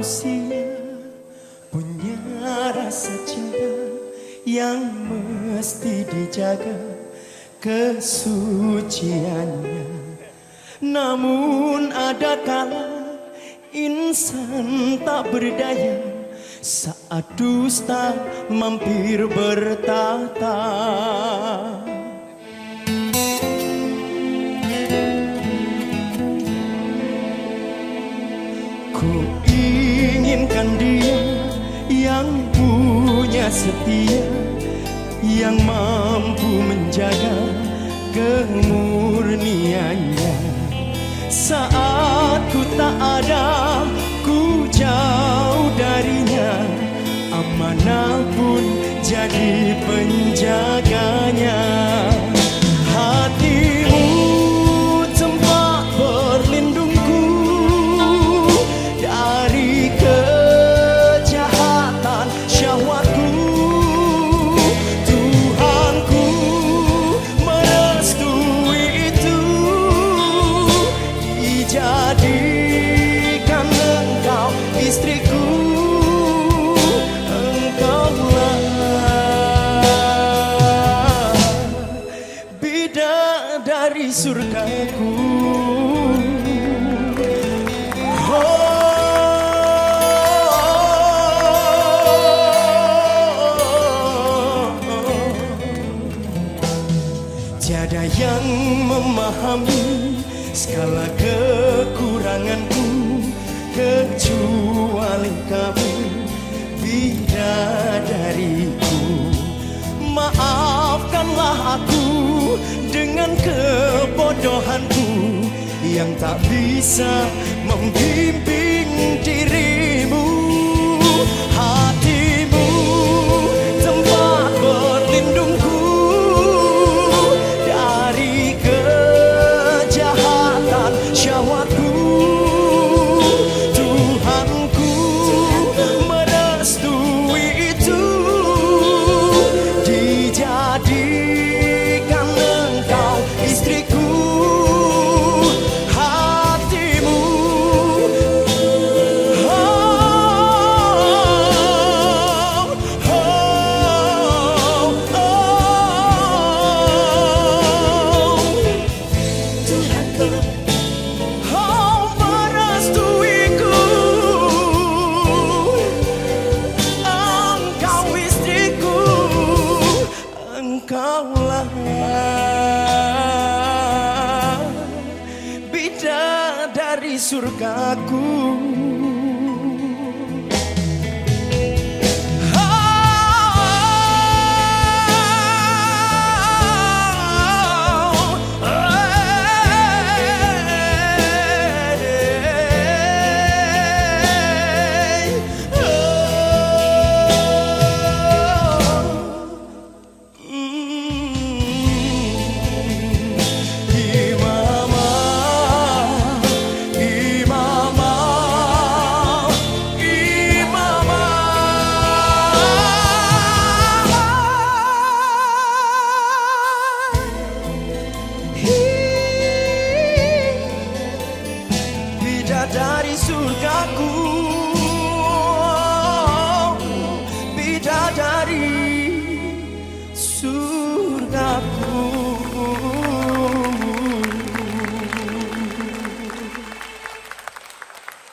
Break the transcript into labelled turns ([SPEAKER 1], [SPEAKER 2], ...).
[SPEAKER 1] manusia punya rasa cinta yang mesti dijaga kesuciannya. Namun ada kala insan tak berdaya saat dusta mampir bertata. Ku inginkan dia yang punya setia, yang mampu menjaga kemurniannya. Saat ku tak ada, ku jauh darinya, amanah pun jadi penjaganya. Hatimu tempat berlindungku dari kejahatan syahwatku. Tuhanku merestui itu, dijadikan engkau istriku. Engkaulah bidadari surgaku. Tiada yang memahami segala kekuranganku kecuali kamu, bidadariku. Maafkanlah aku dengan kebodohanku yang tak bisa membimbing dirimu. Hatimu tempat berlindungku dari kejahatan syahwatku. Tuhanku merestui itu, dijadikan engkau istriku. Hatimu merestuiku, engkau istriku. Engkaulah bidadari surgaku.